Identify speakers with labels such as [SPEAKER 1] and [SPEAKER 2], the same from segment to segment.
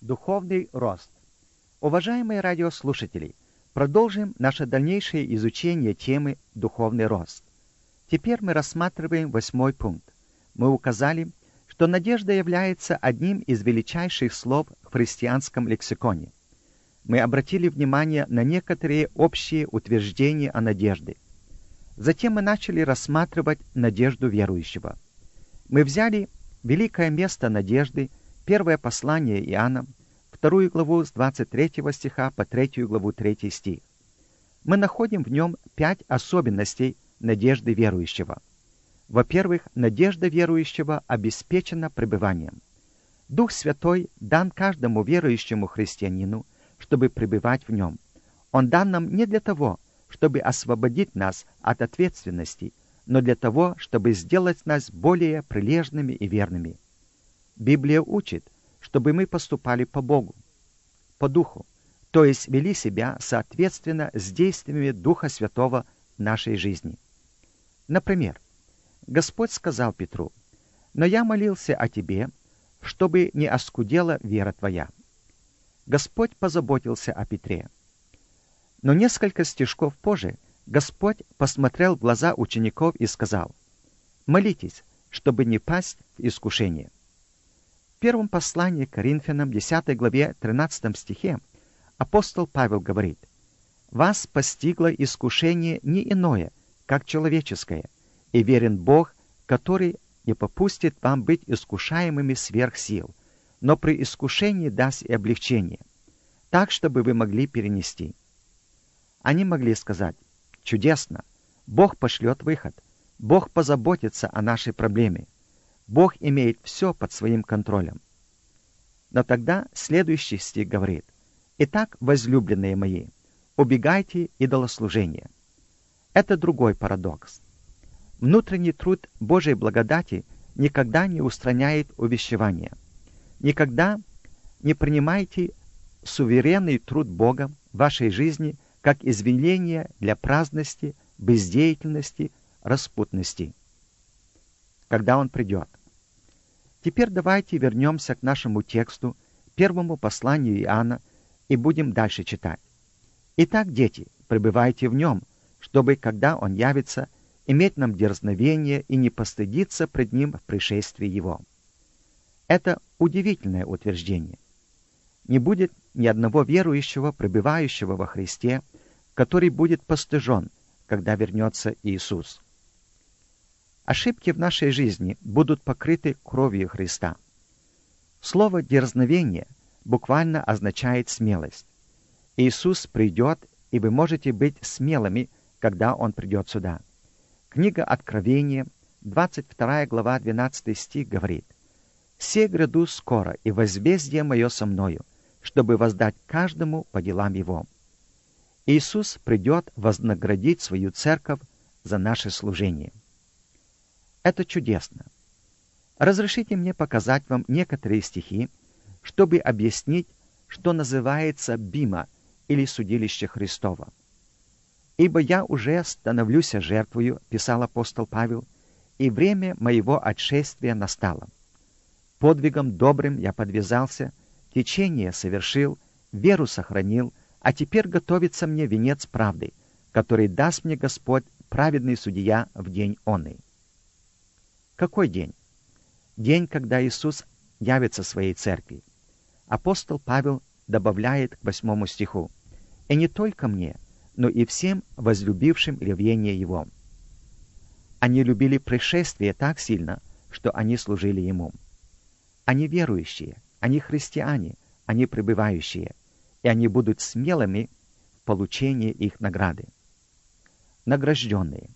[SPEAKER 1] Духовный рост. Уважаемые радиослушатели, продолжим наше дальнейшее изучение темы «Духовный рост». Теперь мы рассматриваем 8 пункт. Мы указали, что надежда является одним из величайших слов в христианском лексиконе. Мы обратили внимание на некоторые общие утверждения о надежде. Затем мы начали рассматривать надежду верующего. Мы взяли великое место надежды, первое послание Иоанна, 2 главу с 23 стиха по 3 главу 3 стих. Мы находим в нем 5 особенностей надежды верующего. Во-первых, надежда верующего обеспечена пребыванием. Дух Святой дан каждому верующему христианину, чтобы пребывать в нем. Он дан нам не для того, чтобы освободить нас от ответственности, но для того, чтобы сделать нас более прилежными и верными. Библия учит, чтобы мы поступали по Богу, по Духу, то есть вели себя соответственно с действиями Духа Святого в нашей жизни. Например, Господь сказал Петру: «Но я молился о тебе, чтобы не оскудела вера твоя». Господь позаботился о Петре. Но несколько стишков позже Господь посмотрел в глаза учеников и сказал: «Молитесь, чтобы не пасть в искушение». В первом послании к Коринфянам, 10 главе, 13 стихе, апостол Павел говорит: «Вас постигло искушение не иное, как человеческое, и верен Бог, который не попустит вам быть искушаемыми сверх сил, но при искушении даст и облегчение, так, чтобы вы могли перенести». Они могли сказать: «Чудесно! Бог пошлет выход, Бог позаботится о нашей проблеме, Бог имеет все под своим контролем». Но тогда следующий стих говорит: «Итак, возлюбленные мои, убегайте идолослужения». Это другой парадокс. Внутренний труд Божьей благодати никогда не устраняет увещевания. Никогда не принимайте суверенный труд Бога в вашей жизни как извинение для праздности, бездеятельности, распутности, когда Он придет. Теперь давайте вернемся к нашему тексту, первому посланию Иоанна, и будем дальше читать. «Итак, дети, пребывайте в Нем, чтобы, когда Он явится, иметь нам дерзновение и не постыдиться пред Ним в пришествии Его». Это удивительное утверждение. Не будет ни одного верующего, пребывающего во Христе, который будет постыжен, когда вернется Иисус. Ошибки в нашей жизни будут покрыты кровью Христа. Слово «дерзновение» буквально означает смелость. Иисус придет, и вы можете быть смелыми, когда Он придет сюда. Книга Откровения, 22 глава, 12 стих говорит: «Се гряду скоро, и возмездие мое со мною, чтобы воздать каждому по делам его». Иисус придет вознаградить свою церковь за наше служение. Это чудесно. Разрешите мне показать вам некоторые стихи, чтобы объяснить, что называется бима или судилище Христово. «Ибо я уже становлюсь жертвою», — писал апостол Павел, «и время моего отшествия настало. Подвигом добрым я подвязался, течение совершил, веру сохранил, а теперь готовится мне венец правды, который даст мне Господь, праведный судья, в день оный». Какой день? День, когда Иисус явится своей церкви. Апостол Павел добавляет к 8 стиху: «И не только мне, но и всем возлюбившим ревение Его». Они любили пришествие так сильно, что они служили Ему. Они верующие, они христиане, они пребывающие, и они будут смелыми в получении их награды. Награжденные.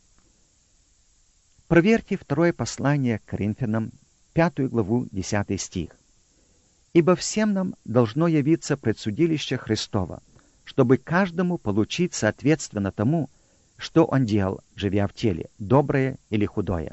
[SPEAKER 1] Проверьте второе послание к Коринфянам, 5 главу, 10 стих. «Ибо всем нам должно явиться предсудилище Христово, чтобы каждому получить соответственно тому, что он делал, живя в теле, доброе или худое».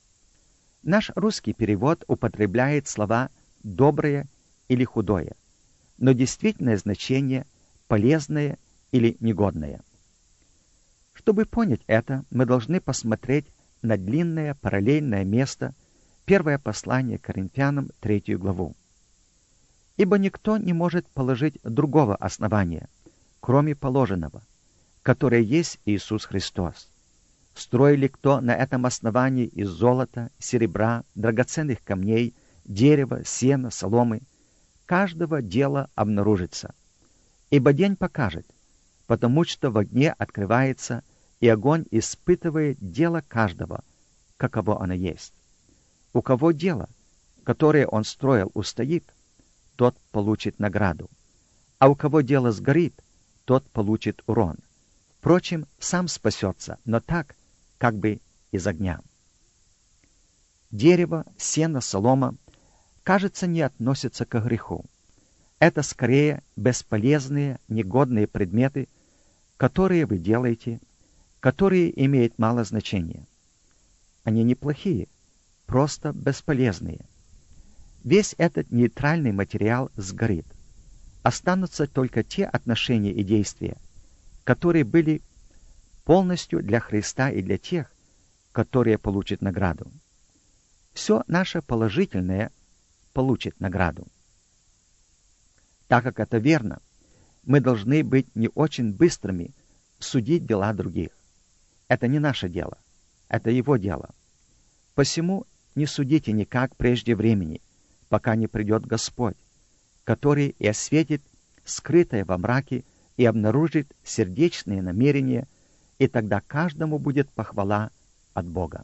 [SPEAKER 1] Наш русский перевод употребляет слова «доброе» или «худое», но действительное значение «полезное» или «негодное». Чтобы понять это, мы должны посмотреть на длинное параллельное место, первое послание к Коринфянам, 3 главу. Ибо никто не может положить другого основания, кроме положенного, которое есть Иисус Христос. Строили кто на этом основании из золота, серебра, драгоценных камней, дерева, сена, соломы, каждого дела обнаружится. Ибо день покажет, потому что в огне открывается, и огонь испытывает дело каждого, каково оно есть. У кого дело, которое он строил, устоит, тот получит награду, а у кого дело сгорит, тот получит урон. Впрочем, сам спасется, но так, как бы из огня. Дерево, сено, солома, кажется, не относятся к греху. Это скорее бесполезные, негодные предметы, которые вы делаете, которые имеют мало значения. Они неплохие, просто бесполезные. Весь этот нейтральный материал сгорит. Останутся только те отношения и действия, которые были полностью для Христа и для тех, которые получат награду. Все наше положительное получит награду. Так как это верно, мы должны быть не очень быстрыми судить дела других. Это не наше дело, это Его дело. Посему не судите никак прежде времени, пока не придет Господь, который и осветит скрытое во мраке и обнаружит сердечные намерения, и тогда каждому будет похвала от Бога.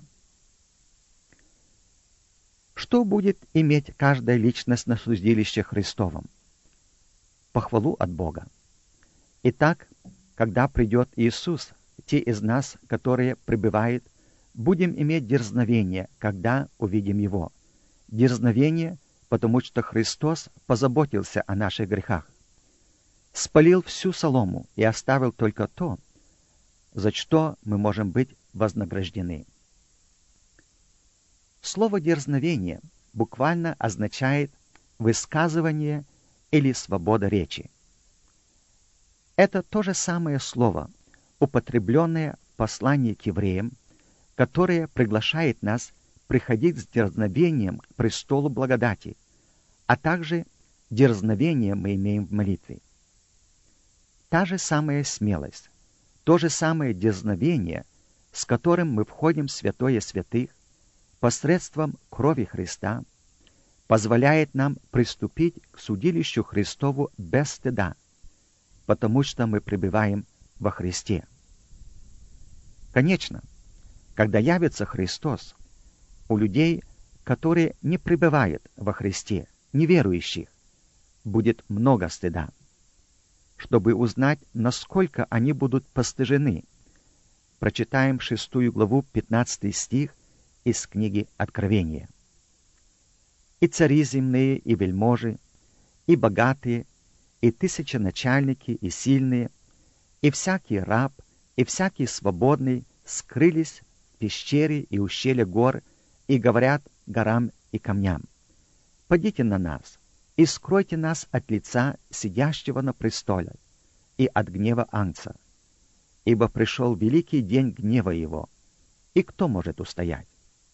[SPEAKER 1] Что будет иметь каждая личность на судилище Христовом? Похвалу от Бога. Итак, когда придет Иисус, те из нас, которые пребывают, будем иметь дерзновение, когда увидим Его. Дерзновение, потому что Христос позаботился о наших грехах. Спалил всю солому и оставил только то, за что мы можем быть вознаграждены. Слово «дерзновение» буквально означает высказывание или свобода речи. Это то же самое слово, употребленное в послании к евреям, которое приглашает нас приходить с дерзновением к престолу благодати, а также дерзновение мы имеем в молитве. Та же самая смелость, то же самое дерзновение, с которым мы входим в святое святых посредством крови Христа, позволяет нам приступить к судилищу Христову без стыда, потому что мы пребываем во Христе. Конечно, когда явится Христос, у людей, которые не пребывают во Христе, неверующих, будет много стыда. Чтобы узнать, насколько они будут постыжены, прочитаем 6 главу 15 стих из книги Откровения. «И цари земные, и вельможи, и богатые, и тысяченачальники, и сильные, и всякий раб, и всякий свободный скрылись в пещере и ущелье гор, и говорят горам и камням: подите на нас, и скройте нас от лица сидящего на престоле и от гнева Агнца, ибо пришел великий день гнева его, и кто может устоять?»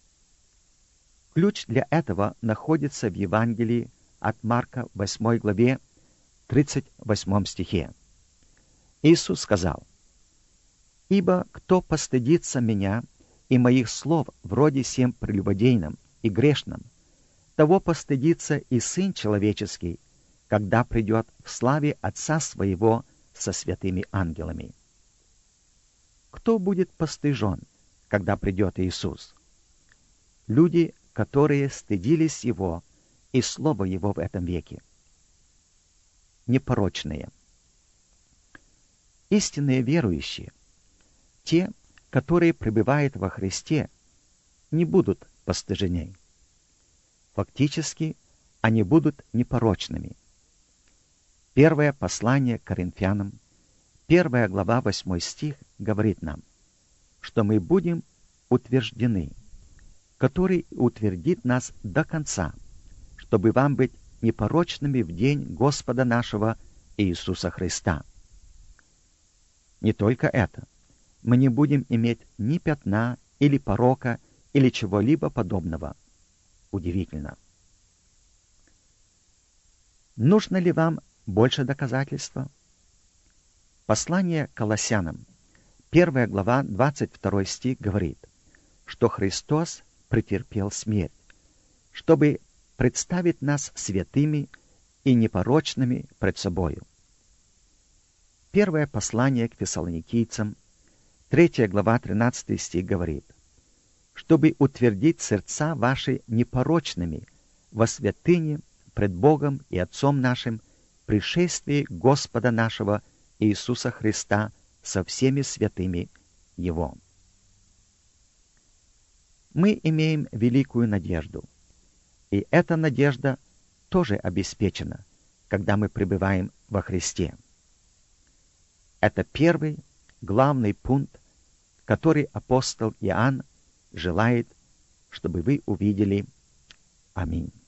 [SPEAKER 1] Ключ для этого находится в Евангелии от Марка 8 главе 38 стихе. Иисус сказал: «Ибо кто постыдится меня и моих слов вроде сем прелюбодейном и грешном, того постыдится и Сын Человеческий, когда придет в славе Отца Своего со святыми ангелами». Кто будет постыжен, когда придет Иисус? Люди, которые стыдились Его и Слова Его в этом веке. Непорочные. Истинные верующие, те, которые пребывают во Христе, не будут постыжены. Фактически, они будут непорочными. Первое послание к Коринфянам, 1 глава 8 стих говорит нам, что мы будем утверждены, который утвердит нас до конца, чтобы вам быть непорочными в день Господа нашего Иисуса Христа. Не только это. Мы не будем иметь ни пятна, или порока, или чего-либо подобного. Удивительно. Нужно ли вам больше доказательства? Послание к Колоссянам, 1 глава, 22 стих говорит, что Христос претерпел смерть, чтобы представить нас святыми и непорочными пред собою. Первое послание к Фессалоникийцам, 3 глава, 13 стих говорит, чтобы утвердить сердца ваши непорочными во святыне пред Богом и Отцом нашим при шествии Господа нашего Иисуса Христа со всеми святыми Его. Мы имеем великую надежду, и эта надежда тоже обеспечена, когда мы пребываем во Христе. Это первый, главный пункт, который апостол Иоанн желает, чтобы вы увидели. Аминь.